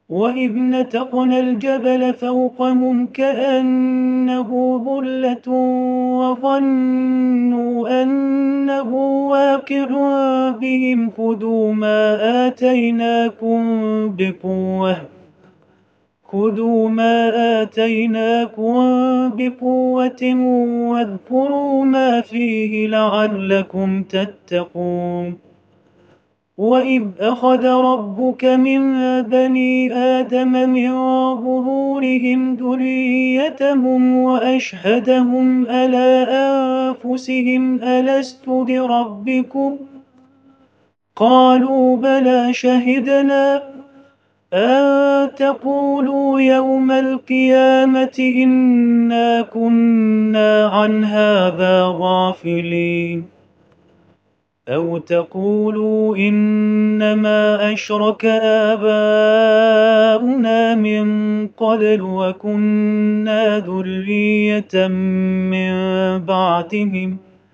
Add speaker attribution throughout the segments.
Speaker 1: وإذ نتقنا الجبل فوقهم كأنه ظلة وظنوا أنه واقع بهم خذوا ما آتيناكم بقوة واذكروا ما فيه لعلكم تتقون. وإذ أخذ ربك من بني آدم من ظهورهم ذريتهم وأشهدهم على أنفسهم ألست بربكم قالوا بلى شهدنا أن تقولوا يوم القيامة إنا كنا عن هذا غافلين أو تقولوا إنما أشرك آباؤنا من قبل وكنا ذرية من بعدهم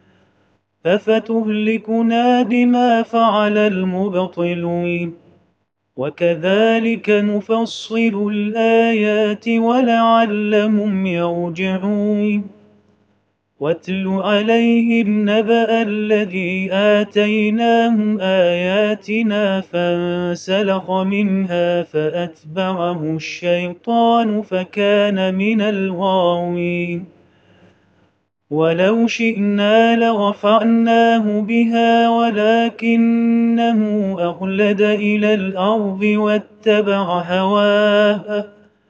Speaker 1: أفتهلكنا بما فعل المبطلون وكذلك نفصل الآيات ولعلهم يرجعون. واتل عليهم نبأ الذي آتيناه آياتنا فانسلخ منها فأتبعه الشيطان فكان من الغاوين. ولو شئنا لرفعناه بها ولكنه أخلد إلى الأرض واتبع هواه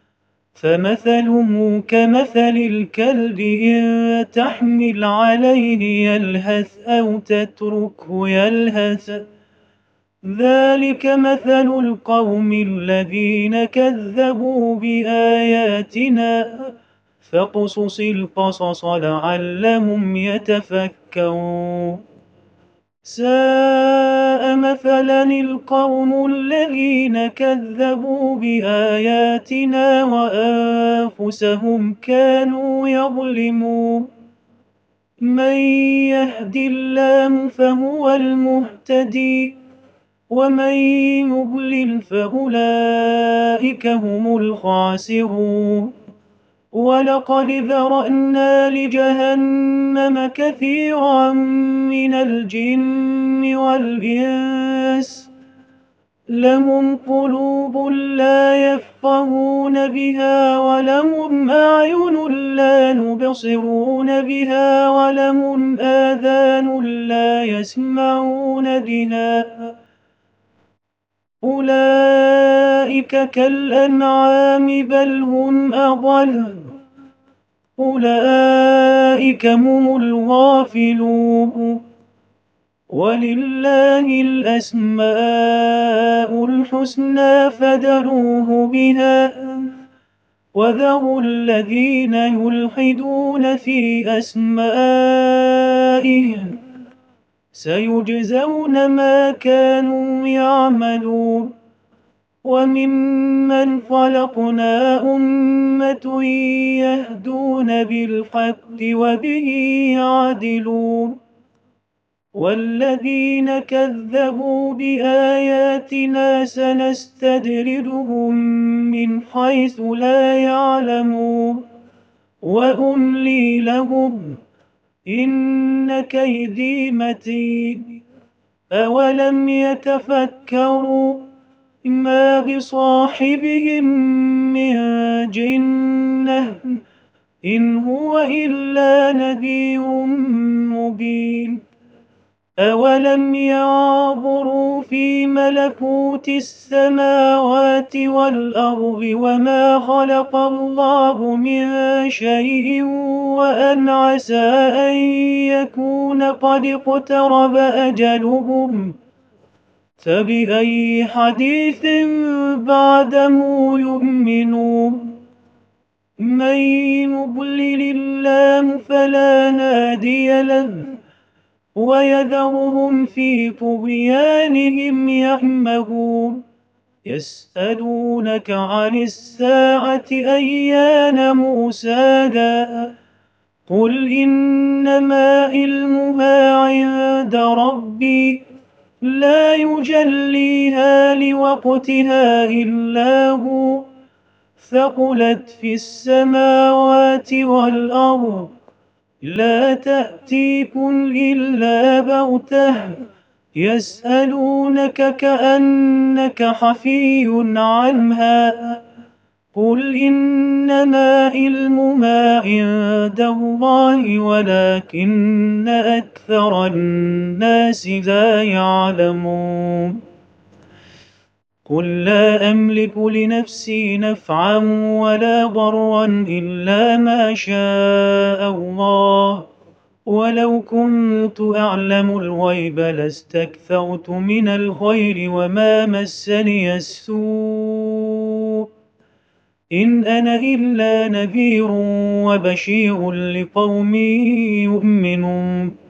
Speaker 1: فمثله كمثل الكلب إن تحمل عليه يلهث أو تتركه يلهث ذلك مثل القوم الذين كذبوا بآياتنا فاقصص القصص لعلهم يتفكرون. ساء مثلا القوم الذين كذبوا بآياتنا وأنفسهم كانوا يظلمون. من يهد الله فهو المهتدي ومن يضلل فأولئك هم الخاسرون. ولقد ذرأنا لجهنم كثيرا من الجن والإنس لهم قلوب لا يفقهون بها ولهم أعين لا يبصرون بها ولهم آذان لا يسمعون بها أولئك كالأنعام بل هم أضل أولئك هم الغافلون. ولله الأسماء الحسنى فادعوه بها وذروا الذين يلحدون في أسمائه سيجزون ما كانوا يعملون. وممن خلقنا أمة يهدون بالحق وبه يعدلون. والذين كذبوا بآياتنا سنستدرجهم من حيث لا يعلمون وأملي لهم إن كيدي متين. أولم يتفكروا ما بصاحبهم من جنة إن هو إلا نذير مبين. أولم يعبروا في ملكوت السماوات والأرض وما خلق الله من شيء وأن عسى أن يكون قد اقترب أجلهم فبأي حديث بعده يؤمنون. من يضلل الله فلا هادي له ويذرهم في طغيانهم يعمهون. يسألونك عن الساعة أيان مرساها قل إنما علمها عند ربي لا يجليها لوقتها إلا هو ثقلت في السماوات والأرض لا تأتيكم إلا بغتة يسألونك كأنك حفي عنها قل إنما علمها عند الله ولكن أكثر الناس لا يعلمون قل لا أملك لنفسي نفعا ولا ضرا إلا ما شاء الله ولو كنت أعلم الغيب لاستكثرت من الخير وما مسني السوء إن أنا إلا نذير وبشير لقوم يؤمنون